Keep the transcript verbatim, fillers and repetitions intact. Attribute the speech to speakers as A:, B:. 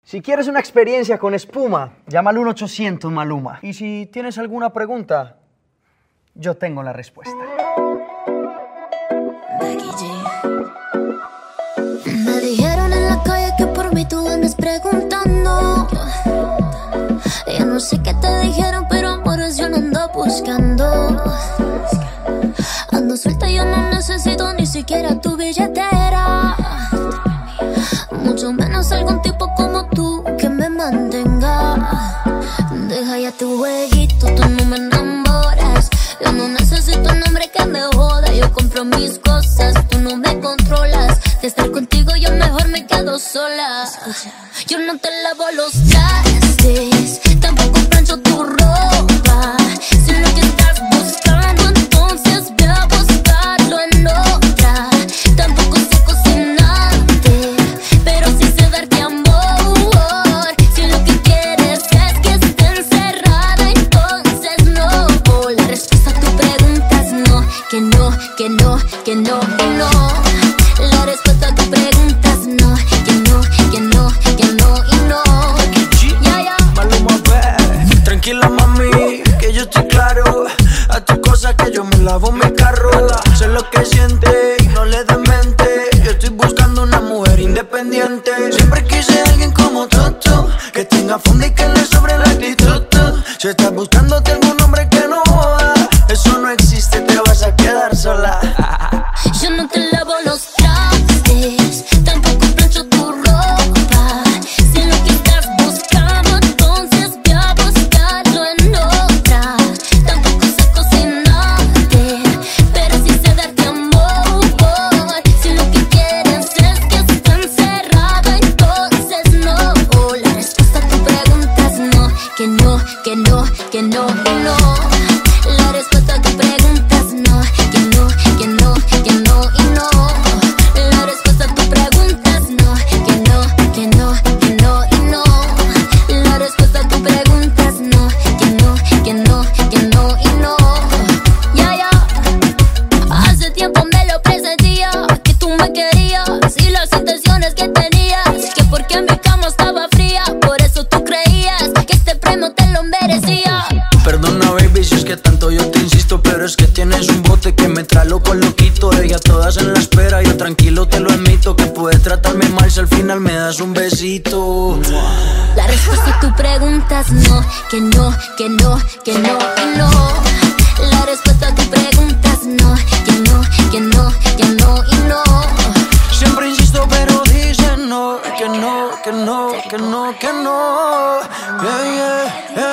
A: Si quieres una experiencia con espuma, llama al uno ochocientos Maluma. Y si tienes alguna pregunta, yo tengo la respuesta.
B: Me dijeron en la calle que por mí tú andas preguntando. Ya no sé qué te dijeron, pero amores yo no ando buscando. Ando suelta, yo no necesito ni siquiera tu billetera, mucho menos algún tipo como tú que me mantenga. Deja ya tu jueguito, tú no me enamoras. Yo no necesito un hombre que me joda. Yo compro mis cosas, tú no me controlas. De estar contigo yo mejor me quedo sola. Yo no te lavo los trastes, tampoco plancho tu ropa. Si lo que estás buscando, entonces ve a buscarlo en otra. Tampoco sé cocinarte, pero sí sé darte amor. Si lo que quieres es que esté encerrada, entonces no. La respuesta a tu pregunta es no, que no, que no, que no, que no. La respuesta a tu pregunta es no, que no, que no, que no y no. Ya, ya.
C: Maluma, ve. Tranquila, mami, que yo estoy claro. A tu cosa que yo me lavo mi carro. Sé lo que siente y no le demente. Yo estoy buscando una mujer independiente. Siempre quise a alguien como Toto, que tenga fondo y que le sobre la actitud. Si estás buscándote algún hombre que no joda, eso no existe, te vas a quedar sola.
B: Yo no te lavo los trastes, tampoco plancho tu ropa. Si lo que estás buscando, entonces ve a buscarlo en otra. Tampoco sé cocinarte, pero sí sé darte amor. Si lo que quieres es que esté encerrada, entonces no. La respuesta a tu pregunta es no, que no, que no, que no, que no. La respuesta a tu pregunta es no, que no, que no, que no y no. La respuesta a tu pregunta es no, que no, que no, que no y no. La respuesta a tu pregunta es no, que no, que no, que no y no. Ya, ya. Hace tiempo me lo presentía, que tú me querías y las intenciones que tenías, que porque mi cama estaba fría, por eso tú creías que este premio te lo merecía.
C: Perdona, baby, si es que tanto yo te insisto, pero es que tienes un bote que me trae loco, loquito. Ella todas en la espera, yo tranquilo te lo admito, que puedes tratarme mal si al final me das un besito.
B: La respuesta a tu pregunta es no, que no, que no, que no y no. La respuesta a tu pregunta es no, que no, que no, que no y no.
C: Siempre insisto, pero dicen no, que no, que no, que no, que no. Yeah, yeah,